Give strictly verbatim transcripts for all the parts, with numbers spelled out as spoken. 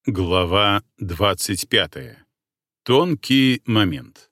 Глава двадцать пятая. Тонкий момент.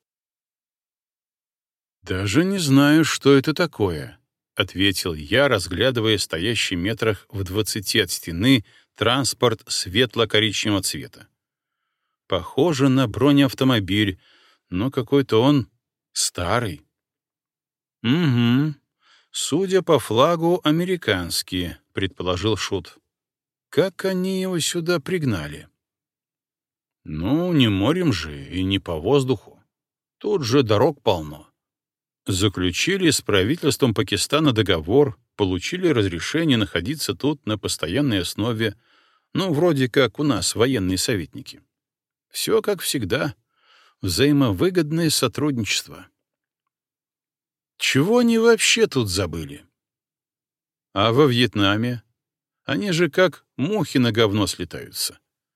«Даже не знаю, что это такое», — ответил я, разглядывая стоящий метрах в двадцати от стены транспорт светло-коричневого цвета. Похоже на бронеавтомобиль, но какой-то он старый. «Угу. Судя по флагу, американский», — предположил Шут. «Как они его сюда пригнали?» «Ну, не морем же и не по воздуху. Тут же дорог полно. Заключили с правительством Пакистана договор, получили разрешение находиться тут на постоянной основе, ну, вроде как у нас военные советники. Все как всегда. Взаимовыгодное сотрудничество». Чего они вообще тут забыли? А во Вьетнаме? Они же как мухи на говно слетаются.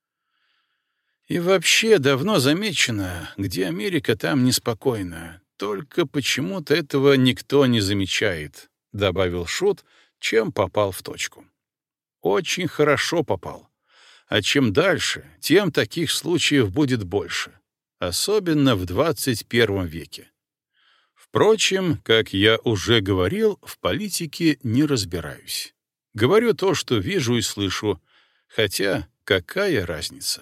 И вообще давно замечено, где Америка, там неспокойно. Только почему-то этого никто не замечает, — добавил Шут, чем попал в точку. Очень хорошо попал. А чем дальше, тем таких случаев будет больше. Особенно в двадцать первом веке. Впрочем, как я уже говорил, в политике не разбираюсь. Говорю то, что вижу и слышу, хотя какая разница?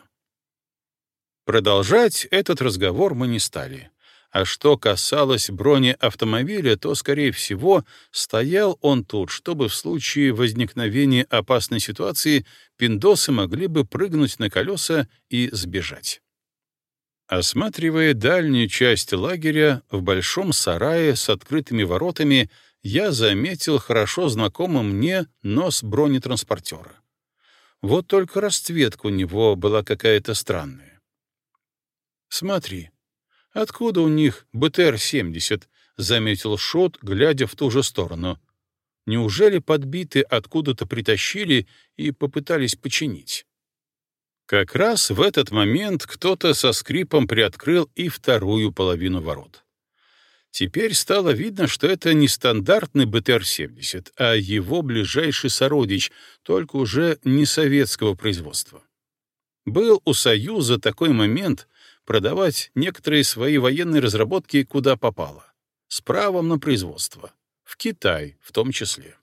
Продолжать этот разговор мы не стали. А что касалось бронеавтомобиля, то, скорее всего, стоял он тут, чтобы в случае возникновения опасной ситуации пиндосы могли бы прыгнуть на колеса и сбежать. Осматривая дальнюю часть лагеря, в большом сарае с открытыми воротами, я заметил хорошо знакомый мне нос бронетранспортера. Вот только расцветка у него была какая-то странная. «Смотри, откуда у них бэ тэ эр семьдесят?» — заметил Шот, глядя в ту же сторону. «Неужели подбиты откуда-то притащили и попытались починить?» Как раз в этот момент кто-то со скрипом приоткрыл и вторую половину ворот. Теперь стало видно, что это не стандартный бэ тэ эр семьдесят, а его ближайший сородич, только уже не советского производства. Был у Союза такой момент продавать некоторые свои военные разработки куда попало, с правом на производство, в Китай в том числе.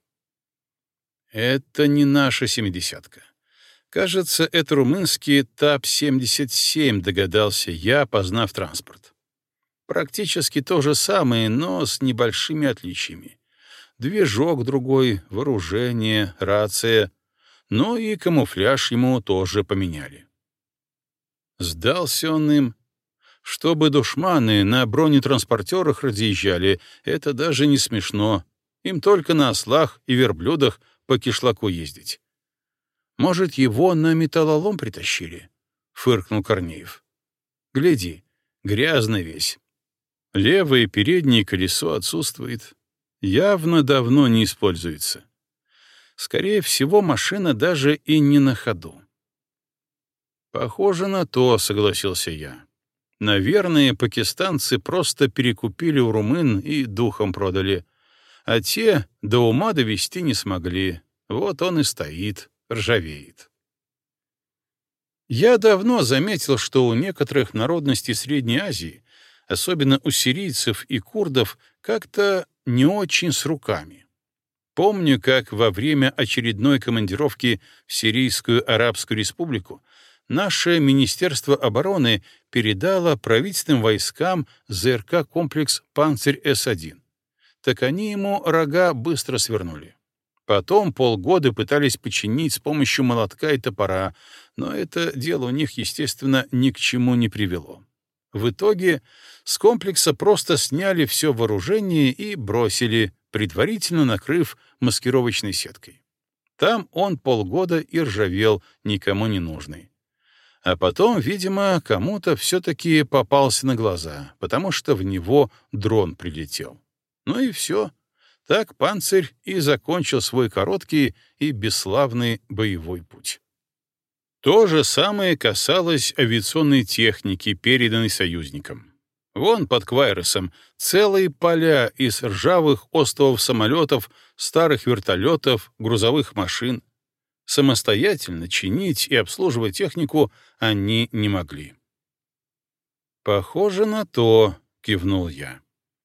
Это не наша семидесятка. Кажется, это румынский ТАП семьдесят семь, догадался я, познав транспорт. Практически то же самое, но с небольшими отличиями. Движок другой, вооружение, рация, но и камуфляж ему тоже поменяли. Сдался он им. Чтобы душманы на бронетранспортерах разъезжали, это даже не смешно. Им только на ослах и верблюдах по кишлаку ездить. «Может, его на металлолом притащили?» — фыркнул Корнеев. «Гляди, грязно весь. Левое переднее колесо отсутствует. Явно давно не используется. Скорее всего, машина даже и не на ходу». «Похоже на то», — согласился я. «Наверное, пакистанцы просто перекупили у румын и духом продали, а те до ума довести не смогли. Вот он и стоит, ржавеет». Я давно заметил, что у некоторых народностей Средней Азии, особенно у сирийцев и курдов, как-то не очень с руками. Помню, как во время очередной командировки в Сирийскую Арабскую Республику наше Министерство обороны передало правительственным войскам зэ эр ка-комплекс «Панцирь эс один». Так они ему рога быстро свернули. Потом полгода пытались починить с помощью молотка и топора, но это дело у них, естественно, ни к чему не привело. В итоге с комплекса просто сняли все вооружение и бросили, предварительно накрыв маскировочной сеткой. Там он полгода и ржавел, никому не нужный. А потом, видимо, кому-то все-таки попался на глаза, потому что в него дрон прилетел. Ну и все. Так «Панцирь» и закончил свой короткий и бесславный боевой путь. То же самое касалось авиационной техники, переданной союзникам. Вон под Квайросом целые поля из ржавых остовов самолетов, старых вертолетов, грузовых машин. Самостоятельно чинить и обслуживать технику они не могли. «Похоже на то», — кивнул я.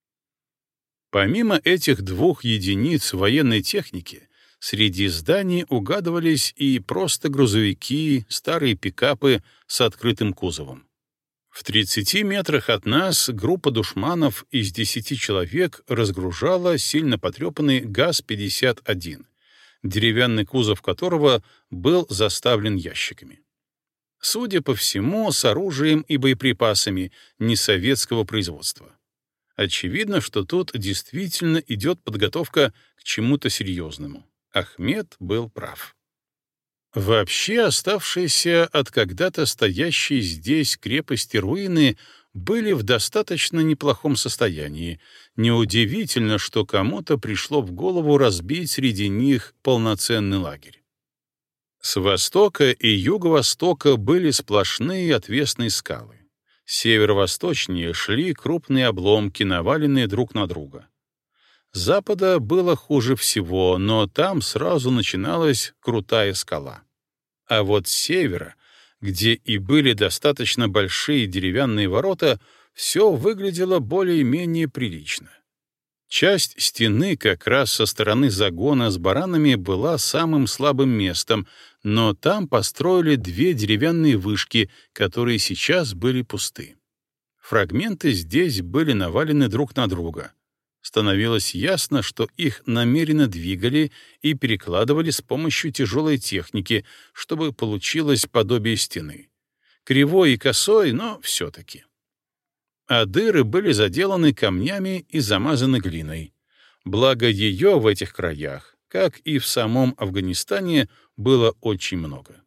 Помимо этих двух единиц военной техники, среди зданий угадывались и просто грузовики, старые пикапы с открытым кузовом. В тридцати метрах от нас группа душманов из десяти человек разгружала сильно потрепанный ГАЗ пятьдесят один, деревянный кузов которого был заставлен ящиками. Судя по всему, с оружием и боеприпасами несоветского производства. Очевидно, что тут действительно идет подготовка к чему-то серьезному. Ахмед был прав. Вообще, оставшиеся от когда-то стоящей здесь крепости руины были в достаточно неплохом состоянии. Неудивительно, что кому-то пришло в голову разбить среди них полноценный лагерь. С востока и юго-востока были сплошные отвесные скалы. С северо-восточнее шли крупные обломки, наваленные друг на друга. С запада было хуже всего, но там сразу начиналась крутая скала. А вот с севера, где и были достаточно большие деревянные ворота, все выглядело более-менее прилично. Часть стены как раз со стороны загона с баранами была самым слабым местом, но там построили две деревянные вышки, которые сейчас были пусты. Фрагменты здесь были навалены друг на друга. Становилось ясно, что их намеренно двигали и перекладывали с помощью тяжелой техники, чтобы получилось подобие стены. Кривой и косой, но все-таки. А дыры были заделаны камнями и замазаны глиной. Благо ее в этих краях, как и в самом Афганистане, было очень много.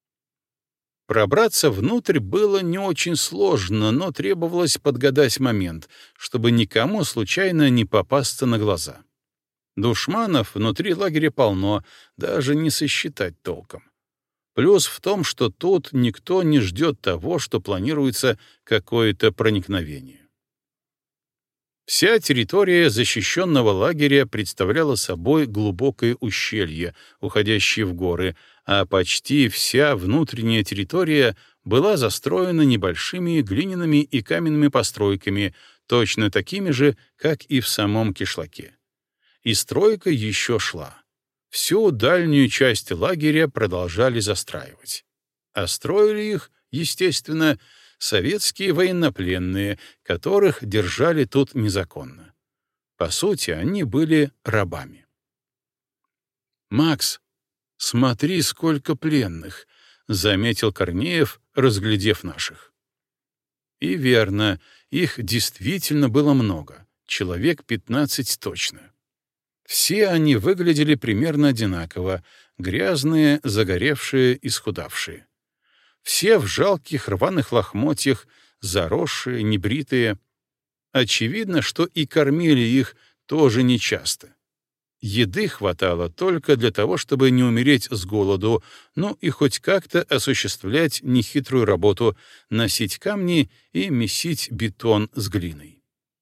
Пробраться внутрь было не очень сложно, но требовалось подгадать момент, чтобы никому случайно не попасться на глаза. Душманов внутри лагеря полно, даже не сосчитать толком. Плюс в том, что тут никто не ждет того, что планируется какое-то проникновение. Вся территория защищенного лагеря представляла собой глубокое ущелье, уходящее в горы, а почти вся внутренняя территория была застроена небольшими глиняными и каменными постройками, точно такими же, как и в самом кишлаке. И стройка еще шла. Всю дальнюю часть лагеря продолжали застраивать. А строили их, естественно, советские военнопленные, которых держали тут незаконно. По сути, они были рабами. «Макс, смотри, сколько пленных!» — заметил Корнеев, разглядев наших. И верно, их действительно было много, человек пятнадцать точно. Все они выглядели примерно одинаково, грязные, загоревшие, исхудавшие. Все в жалких рваных лохмотьях, заросшие, небритые. Очевидно, что и кормили их тоже нечасто. Еды хватало только для того, чтобы не умереть с голоду, ну и хоть как-то осуществлять нехитрую работу, носить камни и месить бетон с глиной.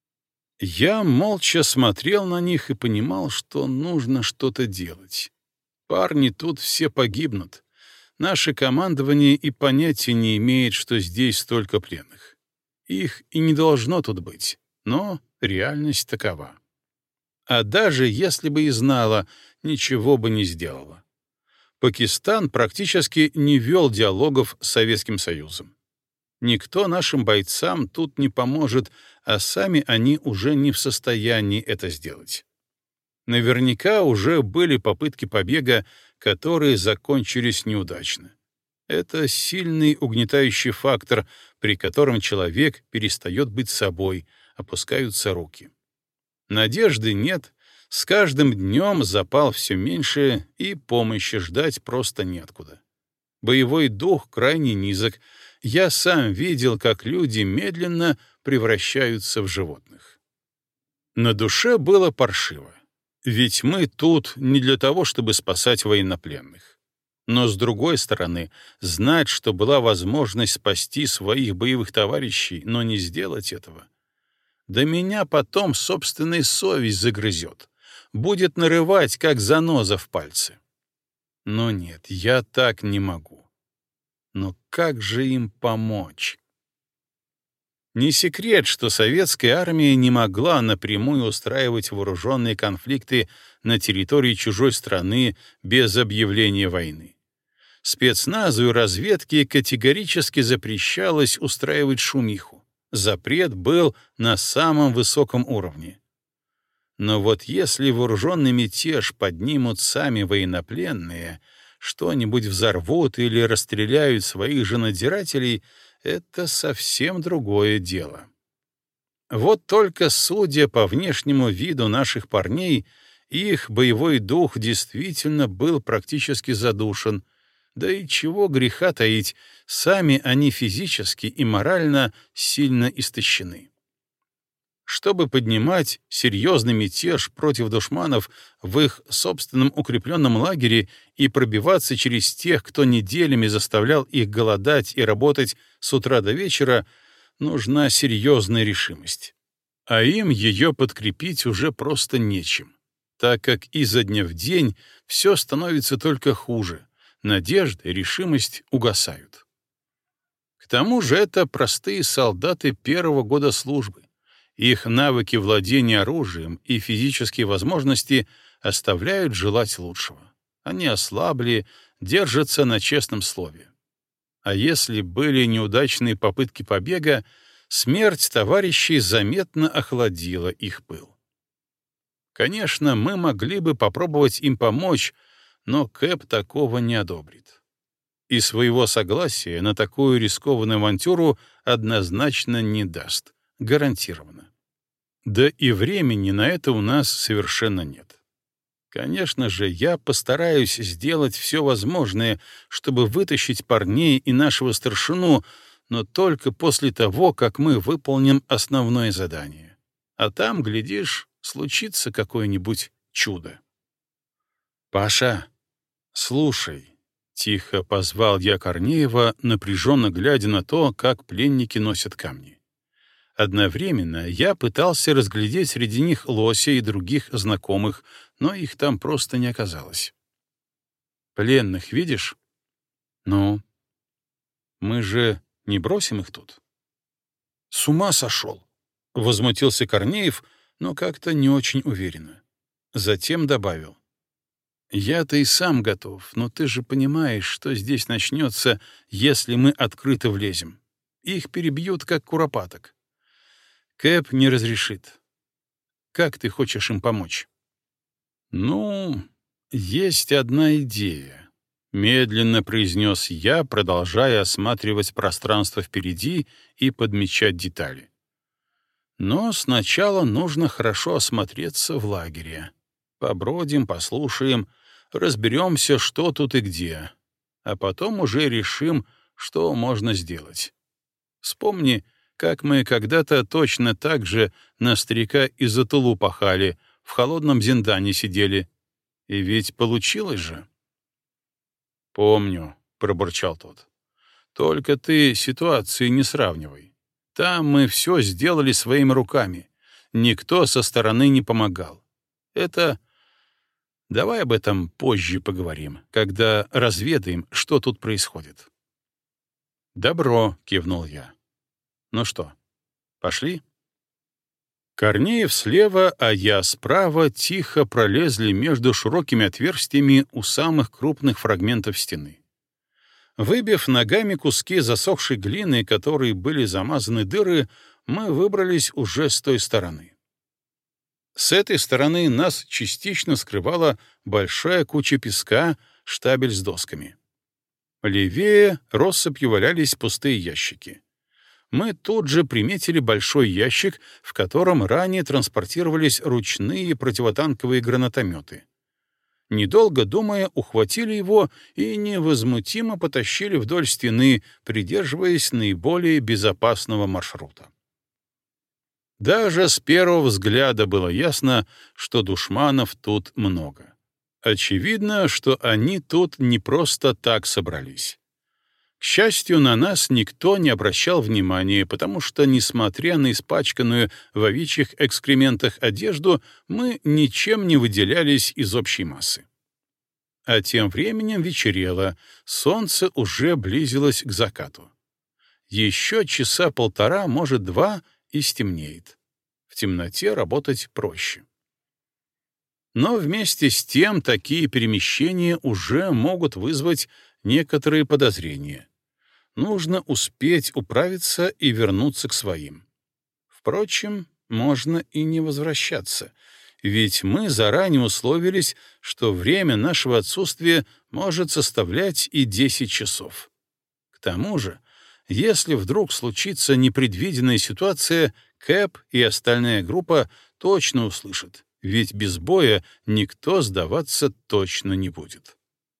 Я молча смотрел на них и понимал, что нужно что-то делать. Парни тут все погибнут. Наше командование и понятия не имеет, что здесь столько пленных. Их и не должно тут быть, но реальность такова. А даже если бы и знала, ничего бы не сделала. Пакистан практически не вел диалогов с Советским Союзом. Никто нашим бойцам тут не поможет, а сами они уже не в состоянии это сделать. Наверняка уже были попытки побега, которые закончились неудачно. Это сильный угнетающий фактор, при котором человек перестает быть собой, опускаются руки. Надежды нет, с каждым днем запал все меньше, и помощи ждать просто неоткуда. Боевой дух крайне низок. Я сам видел, как люди медленно превращаются в животных. На душе было паршиво. Ведь мы тут не для того, чтобы спасать военнопленных. Но, с другой стороны, знать, что была возможность спасти своих боевых товарищей, но не сделать этого. Да меня потом собственная совесть загрызет. Будет нарывать, как заноза в пальце. Но нет, я так не могу. Но как же им помочь? Не секрет, что советская армия не могла напрямую устраивать вооруженные конфликты на территории чужой страны без объявления войны. Спецназу и разведке категорически запрещалось устраивать шумиху. Запрет был на самом высоком уровне. Но вот если вооруженный мятеж поднимут сами военнопленные, что-нибудь взорвут или расстреляют своих же надзирателей, это совсем другое дело. Вот только, судя по внешнему виду наших парней, их боевой дух действительно был практически задушен, да и чего греха таить, сами они физически и морально сильно истощены. Чтобы поднимать серьезный мятеж против душманов в их собственном укрепленном лагере и пробиваться через тех, кто неделями заставлял их голодать и работать с утра до вечера, нужна серьезная решимость. А им ее подкрепить уже просто нечем, так как изо дня в день все становится только хуже, надежда и решимость угасают. К тому же это простые солдаты первого года службы. Их навыки владения оружием и физические возможности оставляют желать лучшего. Они ослабли, держатся на честном слове. А если были неудачные попытки побега, смерть товарищей заметно охладила их пыл. Конечно, мы могли бы попробовать им помочь, но Кэп такого не одобрит. И своего согласия на такую рискованную авантюру однозначно не даст. Гарантированно. Да и времени на это у нас совершенно нет. Конечно же, я постараюсь сделать все возможное, чтобы вытащить парней и нашего старшину, но только после того, как мы выполним основное задание. А там, глядишь, случится какое-нибудь чудо. «Паша, слушай», — тихо позвал я Корнеева, напряженно глядя на то, как пленники носят камни. Одновременно я пытался разглядеть среди них Лося и других знакомых, но их там просто не оказалось. «Пленных видишь? Ну, мы же не бросим их тут?» «С ума сошел!» — возмутился Корнеев, но как-то не очень уверенно. Затем добавил. «Я-то и сам готов, но ты же понимаешь, что здесь начнется, если мы открыто влезем. Их перебьют, как куропаток. Кэп не разрешит. Как ты хочешь им помочь?» «Ну, есть одна идея», — медленно произнес я, продолжая осматривать пространство впереди и подмечать детали. «Но сначала нужно хорошо осмотреться в лагере. Побродим, послушаем, разберемся, что тут и где, а потом уже решим, что можно сделать. Вспомни, как мы когда-то точно так же на старика из-за Тулу пахали, в холодном Зиндане сидели. И ведь получилось же». «Помню», — пробурчал тот. «Только ты ситуации не сравнивай. Там мы все сделали своими руками. Никто со стороны не помогал. Это... Давай об этом позже поговорим, когда разведаем, что тут происходит». «Добро», — кивнул я. «Ну что, пошли?» Корнеев слева, а я справа тихо пролезли между широкими отверстиями у самых крупных фрагментов стены. Выбив ногами куски засохшей глины, которые были замазаны дыры, мы выбрались уже с той стороны. С этой стороны нас частично скрывала большая куча песка, штабель с досками. Левее россыпью валялись пустые ящики. Мы тут же приметили большой ящик, в котором ранее транспортировались ручные противотанковые гранатометы. Недолго думая, ухватили его и невозмутимо потащили вдоль стены, придерживаясь наиболее безопасного маршрута. Даже с первого взгляда было ясно, что душманов тут много. Очевидно, что они тут не просто так собрались. К счастью, на нас никто не обращал внимания, потому что, несмотря на испачканную в овечьих экскрементах одежду, мы ничем не выделялись из общей массы. А тем временем вечерело, солнце уже близилось к закату. Еще часа полтора, может, два, и стемнеет. В темноте работать проще. Но вместе с тем такие перемещения уже могут вызвать некоторые подозрения. Нужно успеть управиться и вернуться к своим. Впрочем, можно и не возвращаться, ведь мы заранее условились, что время нашего отсутствия может составлять и десять часов. К тому же, если вдруг случится непредвиденная ситуация, Кэп и остальная группа точно услышат, ведь без боя никто сдаваться точно не будет.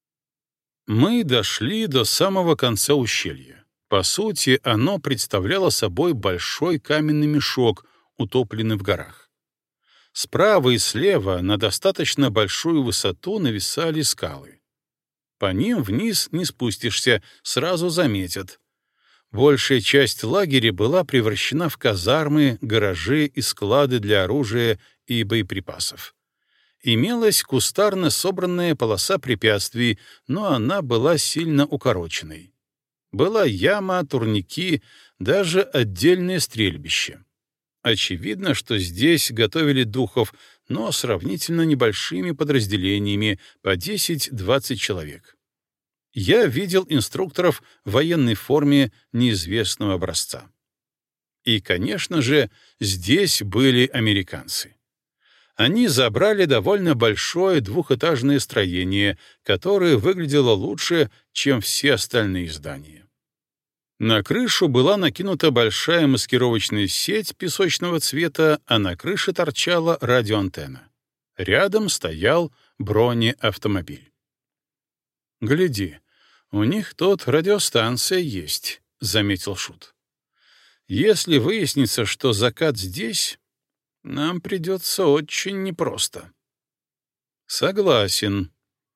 Мы дошли до самого конца ущелья. По сути, оно представляло собой большой каменный мешок, утопленный в горах. Справа и слева на достаточно большую высоту нависали скалы. По ним вниз не спустишься, сразу заметят. Большая часть лагеря была превращена в казармы, гаражи и склады для оружия и боеприпасов. Имелась кустарно собранная полоса препятствий, но она была сильно укороченной. Была яма, турники, даже отдельное стрельбище. Очевидно, что здесь готовили духов, но сравнительно небольшими подразделениями, по десять-двадцать человек. Я видел инструкторов в военной форме неизвестного образца. И, конечно же, здесь были американцы. Они забрали довольно большое двухэтажное строение, которое выглядело лучше, чем все остальные здания. На крышу была накинута большая маскировочная сеть песочного цвета, а на крыше торчала радиоантенна. Рядом стоял бронеавтомобиль. «Гляди, у них тут радиостанция есть», — заметил Шут. «Если выяснится, что закат здесь, нам придется очень непросто». «Согласен».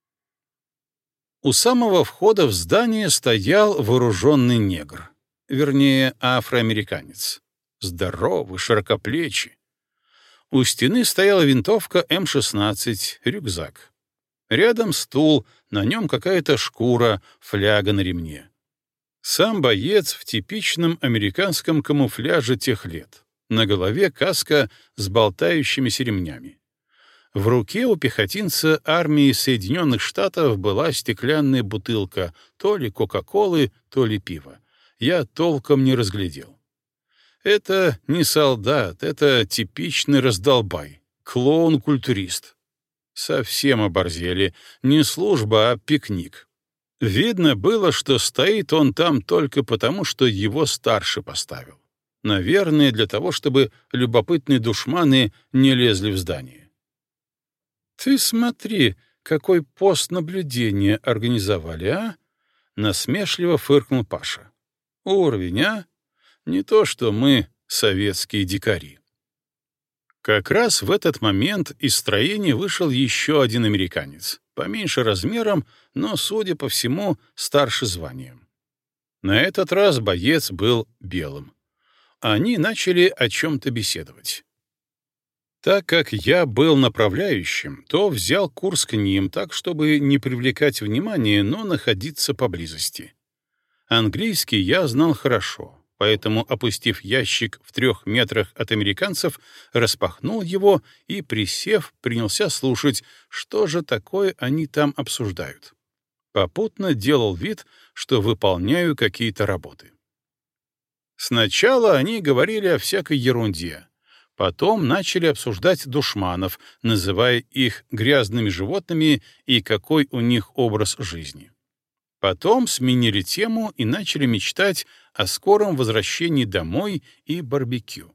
У самого входа в здание стоял вооруженный негр, вернее, афроамериканец. Здоровый, широкоплечий. У стены стояла винтовка эм шестнадцать, рюкзак. Рядом стул, на нем какая-то шкура, фляга на ремне. Сам боец в типичном американском камуфляже тех лет. На голове каска с болтающимися ремнями. В руке у пехотинца армии Соединенных Штатов была стеклянная бутылка, то ли кока-колы, то ли пива. Я толком не разглядел. Это не солдат, это типичный раздолбай, клоун-культурист. Совсем оборзели, не служба, а пикник. Видно было, что стоит он там только потому, что его старший поставил. Наверное, для того, чтобы любопытные душманы не лезли в здание. «Ты смотри, какой пост наблюдения организовали, а?» — насмешливо фыркнул Паша. «Уровень, а? Не то что мы, советские дикари». Как раз в этот момент из строения вышел еще один американец, поменьше размером, но, судя по всему, старше званием. На этот раз боец был белым. Они начали о чем-то беседовать. Так как я был направляющим, то взял курс к ним так, чтобы не привлекать внимания, но находиться поблизости. Английский я знал хорошо, поэтому, опустив ящик в трех метрах от американцев, распахнул его и, присев, принялся слушать, что же такое они там обсуждают. Попутно делал вид, что выполняю какие-то работы. Сначала они говорили о всякой ерунде. Потом начали обсуждать душманов, называя их грязными животными и какой у них образ жизни. Потом сменили тему и начали мечтать о скором возвращении домой и барбекю.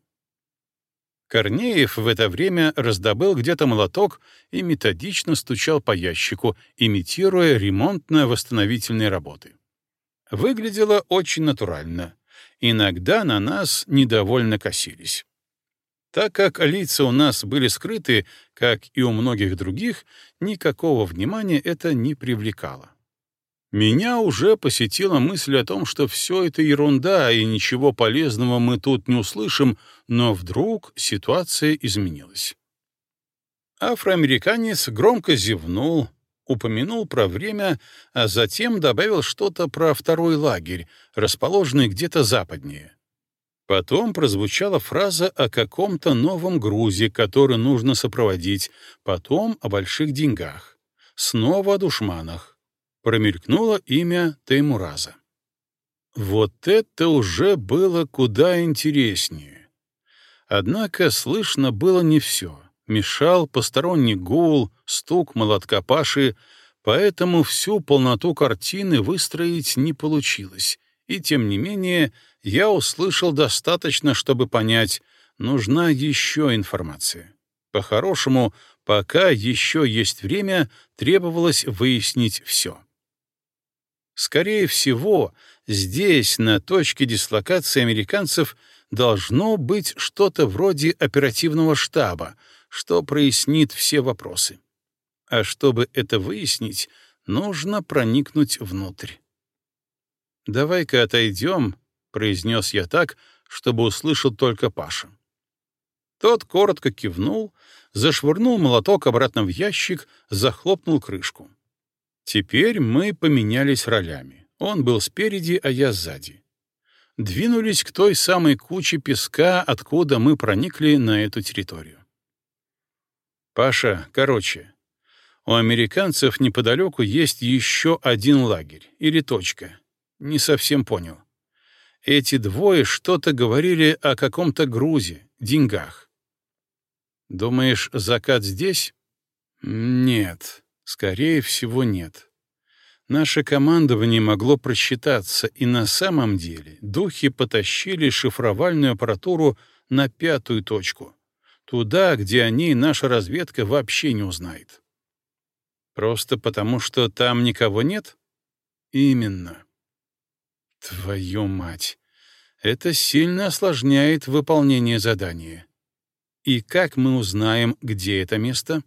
Корнеев в это время раздобыл где-то молоток и методично стучал по ящику, имитируя ремонтно-восстановительные работы. Выглядело очень натурально. Иногда на нас недовольно косились. Так как лица у нас были скрыты, как и у многих других, никакого внимания это не привлекало. Меня уже посетила мысль о том, что все это ерунда, и ничего полезного мы тут не услышим, но вдруг ситуация изменилась. Афроамериканец громко зевнул, упомянул про время, а затем добавил что-то про второй лагерь, расположенный где-то западнее. Потом прозвучала фраза о каком-то новом грузе, который нужно сопроводить, потом о больших деньгах, снова о душманах. Промелькнуло имя Теймураза. Вот это уже было куда интереснее. Однако слышно было не все. Мешал посторонний гул, стук молотка Паши, поэтому всю полноту картины выстроить не получилось. И тем не менее я услышал достаточно, чтобы понять, нужна еще информация. По-хорошему, пока еще есть время, требовалось выяснить все. Скорее всего, здесь, на точке дислокации американцев, должно быть что-то вроде оперативного штаба, что прояснит все вопросы. А чтобы это выяснить, нужно проникнуть внутрь. «Давай-ка отойдем», — произнес я так, чтобы услышал только Паша. Тот коротко кивнул, зашвырнул молоток обратно в ящик, захлопнул крышку. Теперь мы поменялись ролями. Он был спереди, а я сзади. Двинулись к той самой куче песка, откуда мы проникли на эту территорию. «Паша, короче, у американцев неподалеку есть еще один лагерь, или точка. Не совсем понял. Эти двое что-то говорили о каком-то грузе, деньгах. Думаешь, закат здесь? Нет, скорее всего, нет. Наше командование могло просчитаться, и на самом деле духи потащили шифровальную аппаратуру на пятую точку, туда, где о ней наша разведка вообще не узнает. Просто потому, что там никого нет? Именно. Твою мать! Это сильно осложняет выполнение задания. И как мы узнаем, где это место?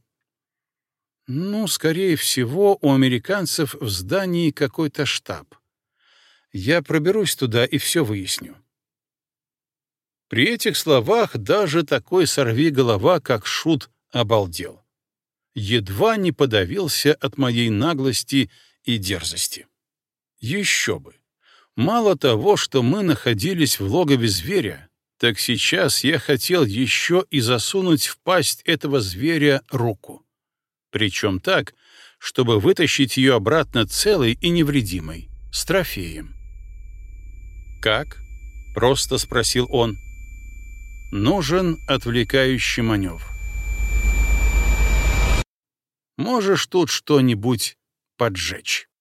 Ну, скорее всего, у американцев в здании какой-то штаб. Я проберусь туда и все выясню. При этих словах даже такой сорвиголова, как Шут, обалдел. Едва не подавился от моей наглости и дерзости. Еще бы! Мало того, что мы находились в логове зверя, так сейчас я хотел еще и засунуть в пасть этого зверя руку. Причем так, чтобы вытащить ее обратно целой и невредимой, с трофеем. «Как?» — просто спросил он. «Нужен отвлекающий маневр. Можешь тут что-нибудь поджечь?»